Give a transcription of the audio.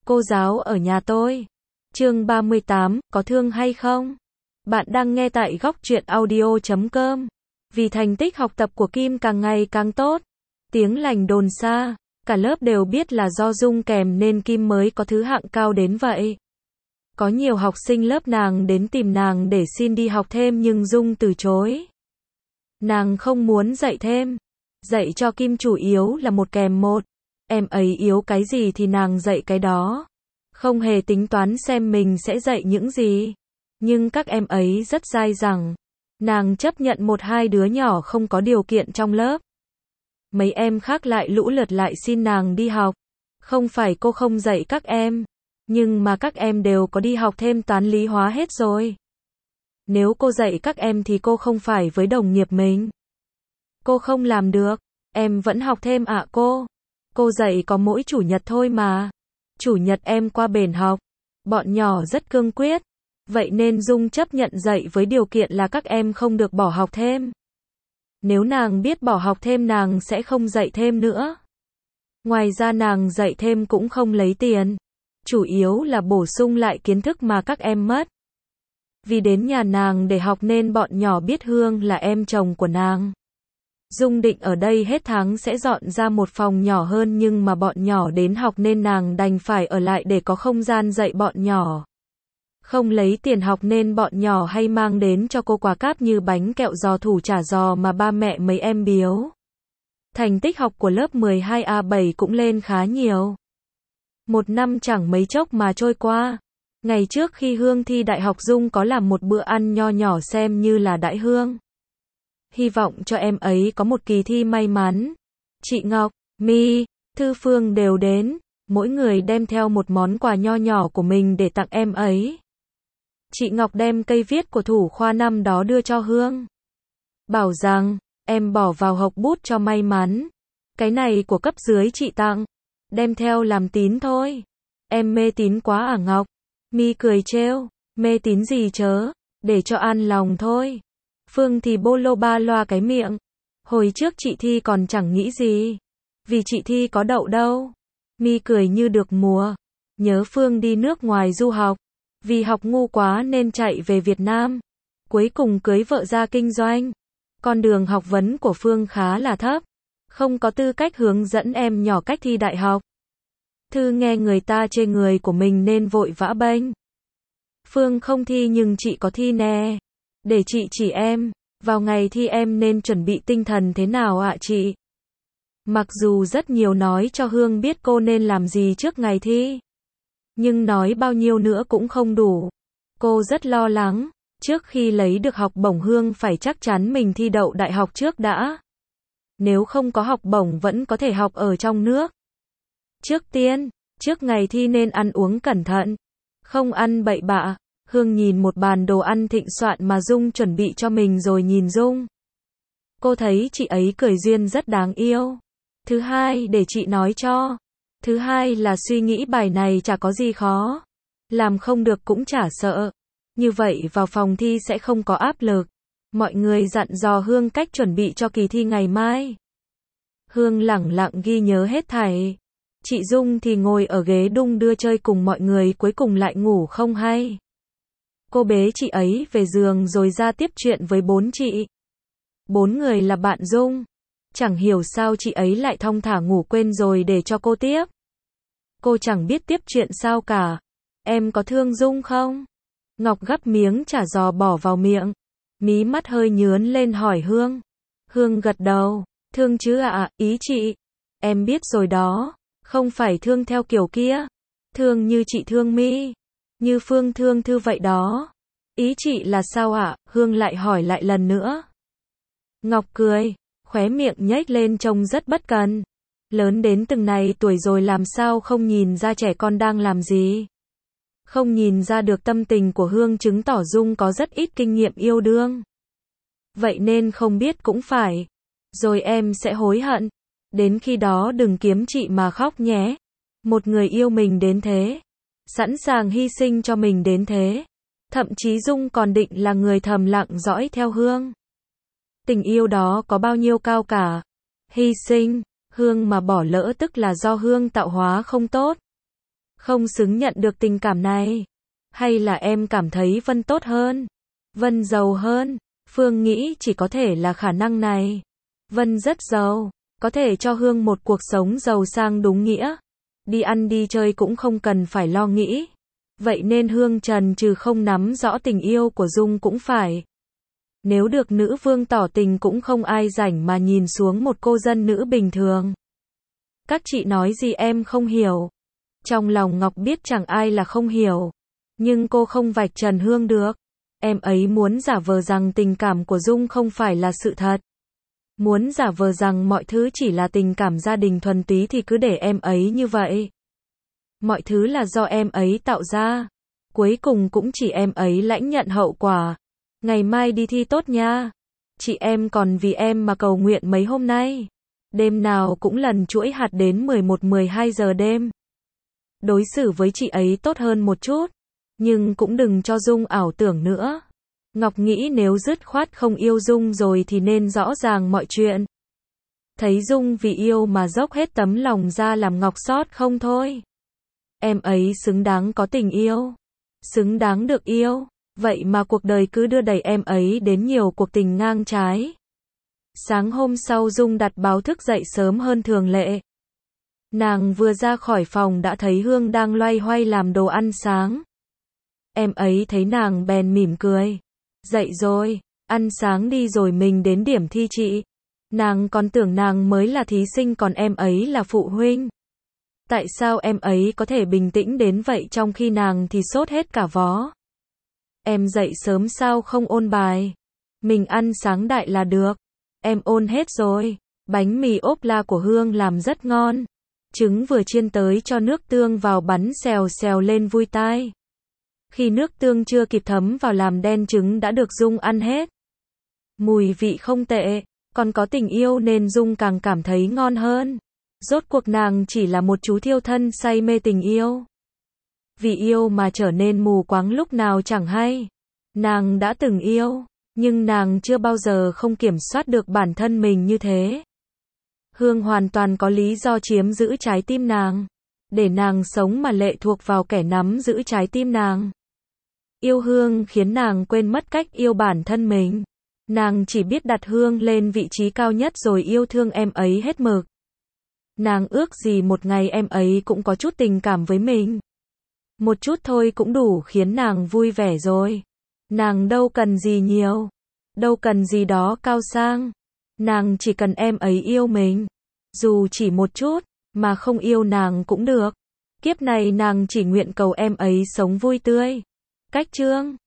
cô giáo ở nhà tôi. Chương 38, có thương hay không? Bạn đang nghe tại Góc Truyện Audio.com. Vì thành tích học tập của Kim càng ngày càng tốt, tiếng lành đồn xa, cả lớp đều biết là do Dung kèm nên Kim mới có thứ hạng cao đến vậy. Có nhiều học sinh lớp nàng đến tìm nàng để xin đi học thêm nhưng Dung từ chối. Nàng không muốn dạy thêm. Dạy cho Kim chủ yếu là một kèm một. Em ấy yếu cái gì thì nàng dạy cái đó. Không hề tính toán xem mình sẽ dạy những gì. Nhưng các em ấy rất dai dẳng. Nàng chấp nhận một hai đứa nhỏ không có điều kiện trong lớp. Mấy em khác lại lũ lượt lại xin nàng đi học. Không phải cô không dạy các em, nhưng mà các em đều có đi học thêm toán lý hóa hết rồi. Nếu cô dạy các em thì cô không phải với đồng nghiệp mình. Cô không làm được. Em vẫn học thêm ạ cô. Cô dạy có mỗi chủ nhật thôi mà. Chủ nhật em qua bển học. Bọn nhỏ rất cương quyết. Vậy nên Dung chấp nhận dạy với điều kiện là các em không được bỏ học thêm. Nếu nàng biết bỏ học thêm nàng sẽ không dạy thêm nữa. Ngoài ra nàng dạy thêm cũng không lấy tiền. Chủ yếu là bổ sung lại kiến thức mà các em mất. Vì đến nhà nàng để học nên bọn nhỏ biết Hương là em chồng của nàng. Dung định ở đây hết tháng sẽ dọn ra một phòng nhỏ hơn nhưng mà bọn nhỏ đến học nên nàng đành phải ở lại để có không gian dạy bọn nhỏ. Không lấy tiền học nên bọn nhỏ hay mang đến cho cô quà cáp như bánh kẹo giò thủ chả giò mà ba mẹ mấy em biếu. Thành tích học của lớp 12A7 cũng lên khá nhiều. Một năm chẳng mấy chốc mà trôi qua. Ngày trước khi Hương thi đại học Dung có làm một bữa ăn nho nhỏ xem như là đãi Hương. Hy vọng cho em ấy có một kỳ thi may mắn. Chị Ngọc, My, Thư Phương đều đến. Mỗi người đem theo một món quà nho nhỏ của mình để tặng em ấy. Chị Ngọc đem cây viết của thủ khoa năm đó đưa cho Hương. Bảo rằng, em bỏ vào hộc bút cho may mắn. Cái này của cấp dưới chị tặng. Đem theo làm tín thôi. Em mê tín quá à Ngọc? My cười trêu. Mê tín gì chớ? Để cho an lòng thôi. Phương thì bô lô ba loa cái miệng. Hồi trước chị thi còn chẳng nghĩ gì. Vì chị thi có đậu đâu. My cười như được mùa. Nhớ Phương đi nước ngoài du học. Vì học ngu quá nên chạy về Việt Nam. Cuối cùng cưới vợ ra kinh doanh. Con đường học vấn của Phương khá là thấp. Không có tư cách hướng dẫn em nhỏ cách thi đại học. Thư nghe người ta chê người của mình nên vội vã bênh. Phương không thi nhưng chị có thi nè. Để chị chỉ em. Vào ngày thi em nên chuẩn bị tinh thần thế nào ạ chị? Mặc dù rất nhiều nói cho Hương biết cô nên làm gì trước ngày thi. Nhưng nói bao nhiêu nữa cũng không đủ. Cô rất lo lắng. Trước khi lấy được học bổng Hương phải chắc chắn mình thi đậu đại học trước đã. Nếu không có học bổng vẫn có thể học ở trong nước. Trước tiên, trước ngày thi nên ăn uống cẩn thận. Không ăn bậy bạ. Hương nhìn một bàn đồ ăn thịnh soạn mà Dung chuẩn bị cho mình rồi nhìn Dung. Cô thấy chị ấy cười duyên rất đáng yêu. Thứ hai để chị nói cho. Thứ hai là suy nghĩ bài này chả có gì khó. Làm không được cũng chả sợ. Như vậy vào phòng thi sẽ không có áp lực. Mọi người dặn dò Hương cách chuẩn bị cho kỳ thi ngày mai. Hương lẳng lặng ghi nhớ hết thảy. Chị Dung thì ngồi ở ghế đung đưa chơi cùng mọi người cuối cùng lại ngủ không hay. Cô bế chị ấy về giường rồi ra tiếp chuyện với bốn chị. Bốn người là bạn Dung. Chẳng hiểu sao chị ấy lại thong thả ngủ quên rồi để cho cô tiếp. Cô chẳng biết tiếp chuyện sao cả. Em có thương Dung không? Ngọc gắp miếng chả giò bỏ vào miệng. Mí mắt hơi nhướn lên hỏi Hương. Hương gật đầu. Thương chứ ạ, ý chị. Em biết rồi đó. Không phải thương theo kiểu kia. Thương như chị thương My. Như Phương thương Thư vậy đó. Ý chị là sao ạ? Hương lại hỏi lại lần nữa. Ngọc cười. Khóe miệng nhếch lên trông rất bất cần. Lớn đến từng này tuổi rồi làm sao không nhìn ra trẻ con đang làm gì. Không nhìn ra được tâm tình của Hương chứng tỏ Dung có rất ít kinh nghiệm yêu đương. Vậy nên không biết cũng phải. Rồi em sẽ hối hận. Đến khi đó đừng kiếm chị mà khóc nhé. Một người yêu mình đến thế. Sẵn sàng hy sinh cho mình đến thế. Thậm chí Dung còn định là người thầm lặng dõi theo Hương. Tình yêu đó có bao nhiêu cao cả. Hy sinh. Hương mà bỏ lỡ tức là do Hương tạo hóa không tốt. không xứng nhận được tình cảm này. Hay là em cảm thấy Vân tốt hơn, Vân giàu hơn? Phương nghĩ chỉ có thể là khả năng này. Vân rất giàu, có thể cho Hương một cuộc sống giàu sang đúng nghĩa. Đi ăn đi chơi cũng không cần phải lo nghĩ. Vậy nên Hương trần trừ không nắm rõ tình yêu của Dung cũng phải. Nếu được nữ vương tỏ tình cũng không ai rảnh mà nhìn xuống một cô dân nữ bình thường. Các chị nói gì em không hiểu. Trong lòng Ngọc biết chẳng ai là không hiểu. Nhưng cô không vạch trần Hương được. Em ấy muốn giả vờ rằng tình cảm của Dung không phải là sự thật. Muốn giả vờ rằng mọi thứ chỉ là tình cảm gia đình thuần túy thì cứ để em ấy như vậy. Mọi thứ là do em ấy tạo ra. Cuối cùng cũng chỉ em ấy lãnh nhận hậu quả. Ngày mai đi thi tốt nha. Chị em còn vì em mà cầu nguyện mấy hôm nay. Đêm nào cũng lần chuỗi hạt đến 11-12 giờ đêm. Đối xử với chị ấy tốt hơn một chút. Nhưng cũng đừng cho Dung ảo tưởng nữa. Ngọc nghĩ nếu dứt khoát không yêu Dung rồi thì nên rõ ràng mọi chuyện. Thấy Dung vì yêu mà dốc hết tấm lòng ra làm Ngọc xót không thôi. Em ấy xứng đáng có tình yêu. Xứng đáng được yêu. Vậy mà cuộc đời cứ đưa đẩy em ấy đến nhiều cuộc tình ngang trái. Sáng hôm sau Dung đặt báo thức dậy sớm hơn thường lệ. Nàng vừa ra khỏi phòng đã thấy Hương đang loay hoay làm đồ ăn sáng. Em ấy thấy nàng bèn mỉm cười. Dậy rồi, ăn sáng đi rồi mình đến điểm thi chị. Nàng còn tưởng nàng mới là thí sinh còn em ấy là phụ huynh. Tại sao em ấy có thể bình tĩnh đến vậy trong khi nàng thì sốt hết cả vó? Em dậy sớm sao không ôn bài? Mình ăn sáng đại là được. Em ôn hết rồi. Bánh mì ốp la của Hương làm rất ngon. Trứng vừa chiên tới cho nước tương vào bắn xèo xèo lên vui tai. Khi nước tương chưa kịp thấm vào làm đen trứng đã được Dung ăn hết. Mùi vị không tệ, còn có tình yêu nên Dung càng cảm thấy ngon hơn. Rốt cuộc nàng chỉ là một chú thiêu thân say mê tình yêu. Vì yêu mà trở nên mù quáng lúc nào chẳng hay. Nàng đã từng yêu, nhưng nàng chưa bao giờ không kiểm soát được bản thân mình như thế. Hương hoàn toàn có lý do chiếm giữ trái tim nàng. Để nàng sống mà lệ thuộc vào kẻ nắm giữ trái tim nàng. Yêu Hương khiến nàng quên mất cách yêu bản thân mình. Nàng chỉ biết đặt Hương lên vị trí cao nhất rồi yêu thương em ấy hết mực. Nàng ước gì một ngày em ấy cũng có chút tình cảm với mình. Một chút thôi cũng đủ khiến nàng vui vẻ rồi. Nàng đâu cần gì nhiều. Đâu cần gì đó cao sang. Nàng chỉ cần em ấy yêu mình. Dù chỉ một chút, mà không yêu nàng cũng được. Kiếp này nàng chỉ nguyện cầu em ấy sống vui tươi. Cách chương